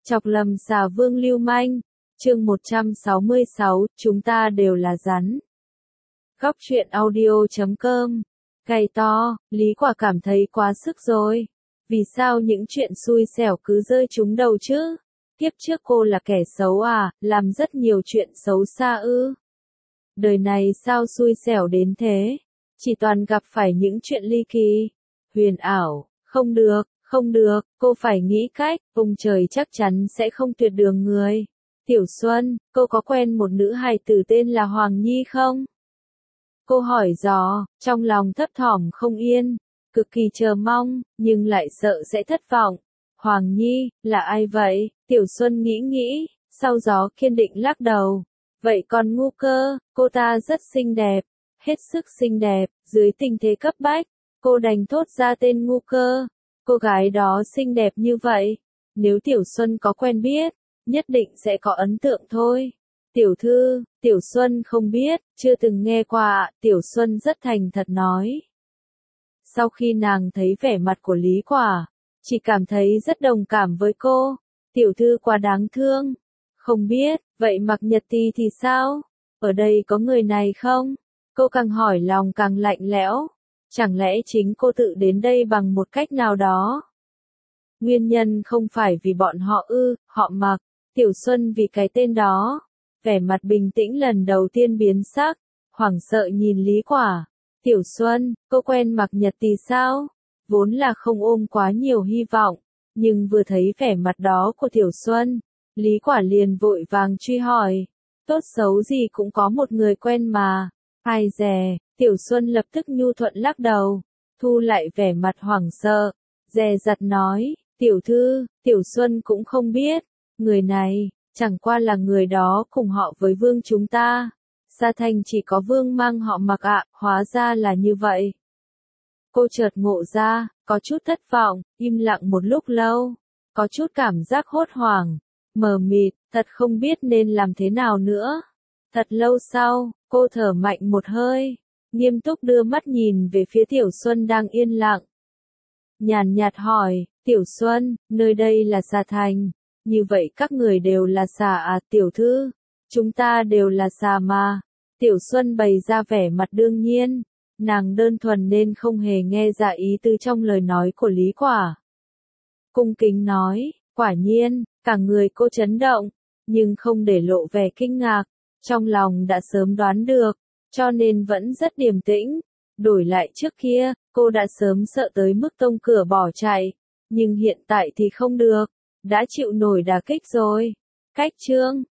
Chọc lầm xà vương lưu manh. Chương 166, chúng ta đều là rắn. Góc truyện audio.com. Cày to, Lý Quả cảm thấy quá sức rồi. Vì sao những chuyện xui xẻo cứ rơi trúng đầu chứ? Kiếp trước cô là kẻ xấu à, làm rất nhiều chuyện xấu xa ư? Đời này sao xui xẻo đến thế? Chỉ toàn gặp phải những chuyện ly kỳ, huyền ảo, không được, cô phải nghĩ cách, ông trời chắc chắn sẽ không tuyệt đường người. Tiểu Xuân, cô có quen một nữ hài tử tên là Hoàng Nhi không? Cô hỏi dò, trong lòng thấp thỏm không yên, cực kỳ chờ mong, nhưng lại sợ sẽ thất vọng. Hoàng Nhi, là ai vậy? Tiểu Xuân nghĩ, sau gió kiên định lắc đầu. Vậy còn ngu cơ, cô ta rất xinh đẹp, hết sức xinh đẹp, dưới tình thế cấp bách, cô đành thốt ra tên ngu cơ. Cô gái đó xinh đẹp như vậy, nếu Tiểu Xuân có quen biết, nhất định sẽ có ấn tượng thôi. Tiểu thư, Tiểu Xuân không biết, chưa từng nghe qua, Tiểu Xuân rất thành thật nói. Sau khi nàng thấy vẻ mặt của Lý Quả, chỉ cảm thấy rất đồng cảm với cô. Tiểu thư quá đáng thương. Không biết, vậy Mạc Nhật Tì thì sao? Ở đây có người này không? Cô càng hỏi lòng càng lạnh lẽo. Chẳng lẽ chính cô tự đến đây bằng một cách nào đó? Nguyên nhân không phải vì bọn họ ư, họ Mạc. Tiểu Xuân vì cái tên đó. Vẻ mặt bình tĩnh lần đầu tiên biến sắc, hoảng sợ nhìn Lý Quả. Tiểu Xuân, cô quen Mạc Nhật Tì sao? Vốn là không ôm quá nhiều hy vọng, nhưng vừa thấy vẻ mặt đó của Tiểu Xuân, Lý Quả liền vội vàng truy hỏi. Tốt xấu gì cũng có một người quen mà. Ai dè, Tiểu Xuân lập tức nhu thuận lắc đầu, thu lại vẻ mặt hoảng sợ, dè dặt nói, tiểu thư, Tiểu Xuân cũng không biết, người này, chẳng qua là người đó cùng họ với vương chúng ta. Sa Thành chỉ có vương mang họ Mạc ạ, hóa ra là như vậy. Cô chợt ngộ ra, có chút thất vọng, im lặng một lúc lâu, có chút cảm giác hốt hoảng, mờ mịt, thật không biết nên làm thế nào nữa. Thật lâu sau, cô thở mạnh một hơi, nghiêm túc đưa mắt nhìn về phía Tiểu Xuân đang yên lặng. Nhàn nhạt hỏi, Tiểu Xuân, nơi đây là Sa Thành, như vậy các người đều là xà à? Tiểu thư, chúng ta đều là xà mà. Tiểu Xuân bày ra vẻ mặt đương nhiên, nàng đơn thuần nên không hề nghe ra ý tứ trong lời nói của Lý Quả. Cung kính nói, quả nhiên, cả người cô chấn động, nhưng không để lộ vẻ kinh ngạc, trong lòng đã sớm đoán được, cho nên vẫn rất điềm tĩnh. Đổi lại trước kia, cô đã sớm sợ tới mức tông cửa bỏ chạy, nhưng hiện tại thì không được, đã chịu nổi đả kích rồi. Cách chương